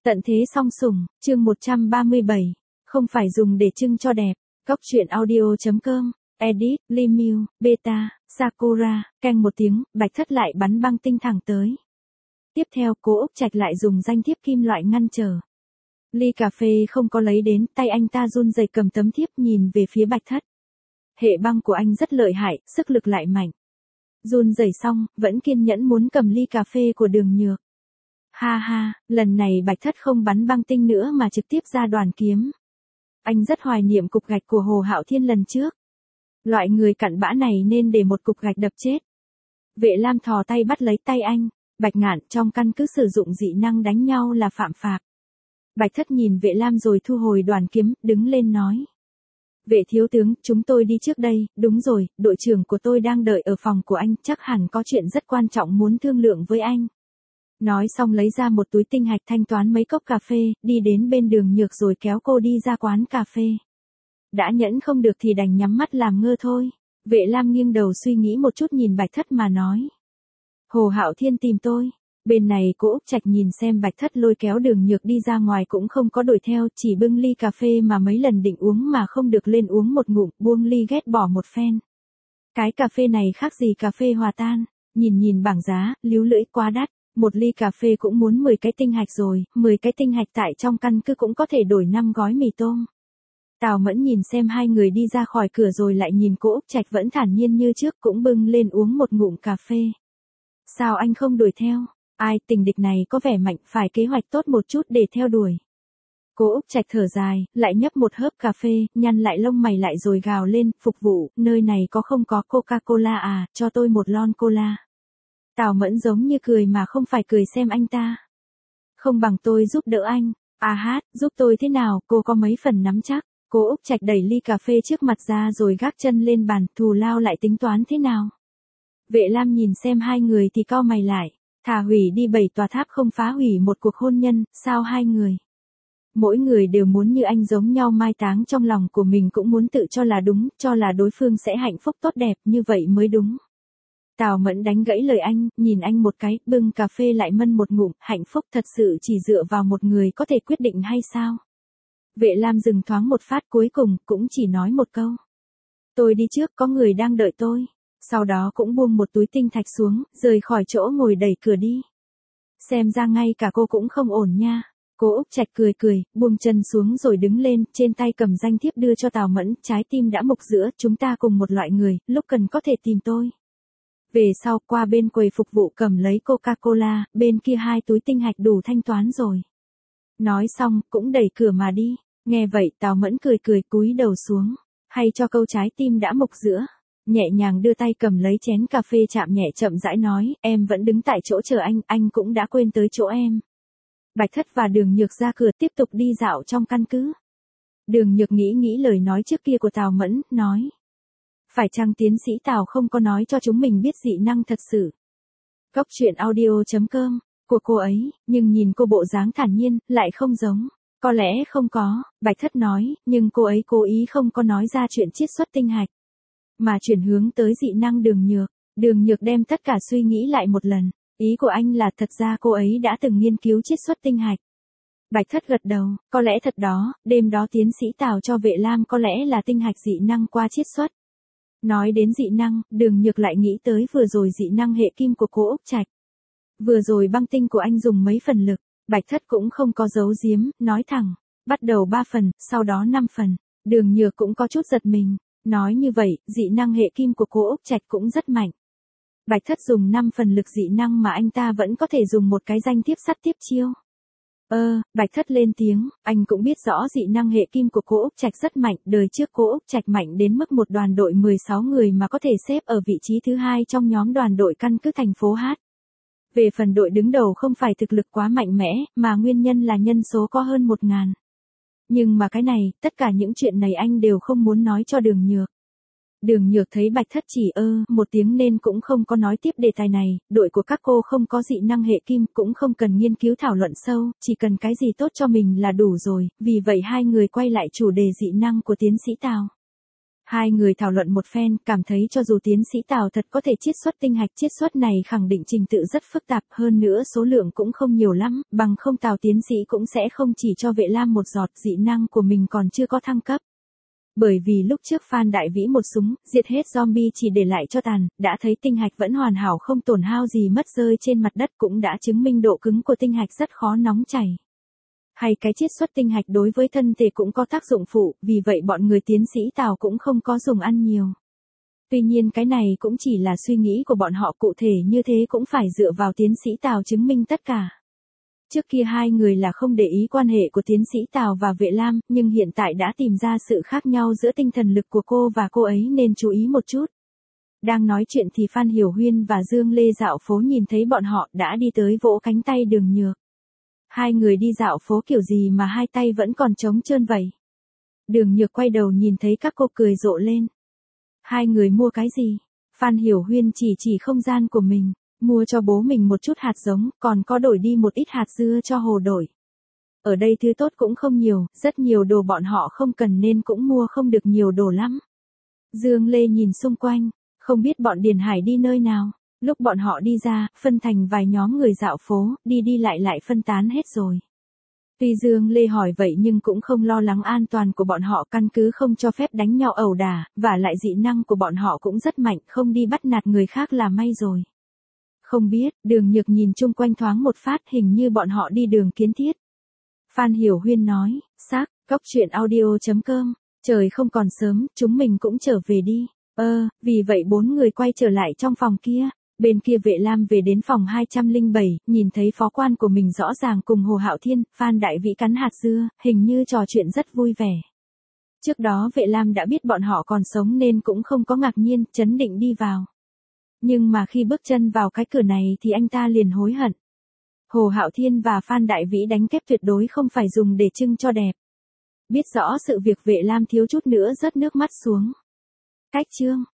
Tận thế song sủng, chương 137. Không phải dùng để trưng cho đẹp. Góc truyện audio.com. Edit, Limew, Beta, Sakura. Canh một tiếng, Bạch Thất lại bắn băng tinh thẳng tới. Tiếp theo, Cố Úc Trạch lại dùng danh thiếp kim loại ngăn trở. Ly cà phê không có lấy đến, tay anh ta run rẩy cầm tấm thiếp nhìn về phía Bạch Thất. Hệ băng của anh rất lợi hại, sức lực lại mạnh. Run rẩy xong, vẫn kiên nhẫn muốn cầm ly cà phê của Đường Nhược. Ha ha, lần này Bạch Thất không bắn băng tinh nữa mà trực tiếp ra đoàn kiếm. Anh rất hoài niệm cục gạch của Hồ Hạo Thiên lần trước. Loại người cặn bã này nên để một cục gạch đập chết. Vệ Lam thò tay bắt lấy tay anh. Bạch Ngạn, trong căn cứ sử dụng dị năng đánh nhau là phạm pháp. Bạch Thất nhìn Vệ Lam rồi thu hồi đoàn kiếm, đứng lên nói. Vệ thiếu tướng, chúng tôi đi trước đây. Đúng rồi, đội trưởng của tôi đang đợi ở phòng của anh, chắc hẳn có chuyện rất quan trọng muốn thương lượng với anh. Nói xong lấy ra một túi tinh hạch thanh toán mấy cốc cà phê, đi đến bên Đường Nhược rồi kéo cô đi ra quán cà phê. Đã nhẫn không được thì đành nhắm mắt làm ngơ thôi. Vệ Lam nghiêng đầu suy nghĩ một chút nhìn Bạch Thất mà nói. Hồ Hạo Thiên tìm tôi. Bên này Cố Úc Trạch nhìn xem Bạch Thất lôi kéo Đường Nhược đi ra ngoài cũng không có đuổi theo, chỉ bưng ly cà phê mà mấy lần định uống mà không được lên uống một ngụm, buông ly ghét bỏ một phen. Cái cà phê này khác gì cà phê hòa tan, nhìn bảng giá, líu lưỡi quá đắt. Một ly cà phê cũng muốn 10 cái tinh hạch rồi, 10 cái tinh hạch tại trong căn cứ cũng có thể đổi 5 gói mì tôm. Tào Mẫn nhìn xem hai người đi ra khỏi cửa rồi lại nhìn Cố Úc Trạch vẫn thản nhiên như trước cũng bưng lên uống một ngụm cà phê. Sao anh không đuổi theo? Ai, tình địch này có vẻ mạnh, phải kế hoạch tốt một chút để theo đuổi. Cố Úc Trạch thở dài, lại nhấp một hớp cà phê, nhăn lại lông mày lại rồi gào lên, phục vụ, nơi này không có Coca-Cola à, cho tôi một lon cola. Tào Mẫn giống như cười mà không phải cười xem anh ta. Không bằng tôi giúp đỡ anh. À hát, giúp tôi thế nào, cô có mấy phần nắm chắc. Cố Úc Trạch đẩy ly cà phê trước mặt ra rồi gác chân lên bàn, thù lao lại tính toán thế nào. Vệ Lam nhìn xem hai người thì cau mày lại. Thà hủy đi 7 tòa tháp không phá hủy một cuộc hôn nhân, sao hai người? Mỗi người đều muốn như anh giống nhau mai táng trong lòng của mình cũng muốn tự cho là đúng, cho là đối phương sẽ hạnh phúc tốt đẹp, như vậy mới đúng. Tào Mẫn đánh gãy lời anh, nhìn anh một cái, bưng cà phê lại mân một ngụm, hạnh phúc thật sự chỉ dựa vào một người có thể quyết định hay sao? Vệ Lam dừng thoáng một phát cuối cùng, cũng chỉ nói một câu. Tôi đi trước, có người đang đợi tôi. Sau đó cũng buông một túi tinh thạch xuống, rời khỏi chỗ ngồi đẩy cửa đi. Xem ra ngay cả cô cũng không ổn nha. Cố Úc Trạch cười, buông chân xuống rồi đứng lên, trên tay cầm danh thiếp đưa cho Tào Mẫn, trái tim đã mục giữa, chúng ta cùng một loại người, lúc cần có thể tìm tôi. Về sau qua bên quầy phục vụ cầm lấy Coca-Cola, bên kia 2 túi tinh hạch đủ thanh toán rồi. Nói xong, cũng đẩy cửa mà đi. Nghe vậy Tào Mẫn cười cúi đầu xuống. Hay cho câu trái tim đã mục giữa. Nhẹ nhàng đưa tay cầm lấy chén cà phê chạm nhẹ chậm rãi nói, em vẫn đứng tại chỗ chờ anh cũng đã quên tới chỗ em. Bạch Thất và Đường Nhược ra cửa tiếp tục đi dạo trong căn cứ. Đường Nhược nghĩ lời nói trước kia của Tào Mẫn, nói. Phải chăng tiến sĩ Tào không có nói cho chúng mình biết dị năng thật sự? Góc truyện audio.com, của cô ấy, nhưng nhìn cô bộ dáng thản nhiên, lại không giống. Có lẽ không có, Bạch Thất nói, nhưng cô ấy cố ý không có nói ra chuyện chiết xuất tinh hạch. Mà chuyển hướng tới dị năng Đường Nhược. Đường Nhược đem tất cả suy nghĩ lại một lần. Ý của anh là thật ra cô ấy đã từng nghiên cứu chiết xuất tinh hạch. Bạch Thất gật đầu, có lẽ thật đó, đêm đó tiến sĩ Tào cho Vệ Lam có lẽ là tinh hạch dị năng qua chiết xuất. Nói đến dị năng, Đường Nhược lại nghĩ tới vừa rồi dị năng hệ kim của Cố Úc Trạch. Vừa rồi băng tinh của anh dùng mấy phần lực, Bạch Thất cũng không có giấu giếm, nói thẳng, bắt đầu 3 phần, sau đó 5 phần. Đường Nhược cũng có chút giật mình, nói như vậy, dị năng hệ kim của Cố Úc Trạch cũng rất mạnh. Bạch Thất dùng 5 phần lực dị năng mà anh ta vẫn có thể dùng một cái danh thiếp sắt tiếp chiêu. Bạch Thất lên tiếng, anh cũng biết rõ dị năng hệ kim của Cố Úc Trạch rất mạnh, đời trước Cố Úc Trạch mạnh đến mức một đoàn đội 16 người mà có thể xếp ở vị trí thứ 2 trong nhóm đoàn đội căn cứ thành phố Hát. Về phần đội đứng đầu không phải thực lực quá mạnh mẽ, mà nguyên nhân là nhân số có hơn 1000. Nhưng mà cái này, tất cả những chuyện này anh đều không muốn nói cho Đường Nhược. Đường Nhược thấy Bạch Thất chỉ một tiếng nên cũng không có nói tiếp đề tài này, đội của các cô không có dị năng hệ kim cũng không cần nghiên cứu thảo luận sâu, chỉ cần cái gì tốt cho mình là đủ rồi, vì vậy hai người quay lại chủ đề dị năng của tiến sĩ Tào. Hai người thảo luận một phen, cảm thấy cho dù tiến sĩ Tào thật có thể chiết xuất tinh hạch, chiết xuất này khẳng định trình tự rất phức tạp, hơn nữa số lượng cũng không nhiều lắm, bằng không Tào tiến sĩ cũng sẽ không chỉ cho Vệ Lam một giọt, dị năng của mình còn chưa có thăng cấp. Bởi vì lúc trước Phan Đại Vĩ một súng, diệt hết zombie chỉ để lại cho tàn, đã thấy tinh hạch vẫn hoàn hảo không tổn hao gì mất rơi trên mặt đất, cũng đã chứng minh độ cứng của tinh hạch rất khó nóng chảy. Hay cái chiết xuất tinh hạch đối với thân thể cũng có tác dụng phụ, vì vậy bọn người tiến sĩ Tào cũng không có dùng ăn nhiều. Tuy nhiên cái này cũng chỉ là suy nghĩ của bọn họ, cụ thể như thế cũng phải dựa vào tiến sĩ Tào chứng minh tất cả. Trước kia hai người là không để ý quan hệ của tiến sĩ Tào và Vệ Lam, nhưng hiện tại đã tìm ra sự khác nhau giữa tinh thần lực của cô và cô ấy nên chú ý một chút. Đang nói chuyện thì Phan Hiểu Huyên và Dương Lê dạo phố nhìn thấy bọn họ đã đi tới vỗ cánh tay Đường Nhược. Hai người đi dạo phố kiểu gì mà hai tay vẫn còn trống trơn vậy? Đường Nhược quay đầu nhìn thấy các cô cười rộ lên. Hai người mua cái gì? Phan Hiểu Huyên chỉ không gian của mình, mua cho bố mình một chút hạt giống, còn có đổi đi một ít hạt dưa cho Hồ đổi. Ở đây thứ tốt cũng không nhiều, rất nhiều đồ bọn họ không cần nên cũng mua không được nhiều đồ lắm. Dương Lê nhìn xung quanh, không biết bọn Điền Hải đi nơi nào. Lúc bọn họ đi ra, phân thành vài nhóm người dạo phố, đi lại phân tán hết rồi. Tuy Dương Lê hỏi vậy nhưng cũng không lo lắng an toàn của bọn họ, căn cứ không cho phép đánh nhau ẩu đả, và lại dị năng của bọn họ cũng rất mạnh, không đi bắt nạt người khác là may rồi. Không biết, Đường Nhược nhìn chung quanh thoáng một phát, hình như bọn họ đi đường Kiến Thiết. Phan Hiểu Huyên nói, xác, góc chuyện audio.com, trời không còn sớm, chúng mình cũng trở về đi. Vì vậy bốn người quay trở lại trong phòng kia. Bên kia Vệ Lam về đến phòng 207, nhìn thấy phó quan của mình rõ ràng cùng Hồ Hạo Thiên, Phan Đại Vĩ cắn hạt dưa, hình như trò chuyện rất vui vẻ. Trước đó Vệ Lam đã biết bọn họ còn sống nên cũng không có ngạc nhiên, chấn định đi vào. Nhưng mà khi bước chân vào cái cửa này thì anh ta liền hối hận. Hồ Hạo Thiên và Phan Đại Vĩ đánh kép tuyệt đối không phải dùng để trưng cho đẹp. Biết rõ sự việc Vệ Lam thiếu chút nữa rớt nước mắt xuống. Cách chương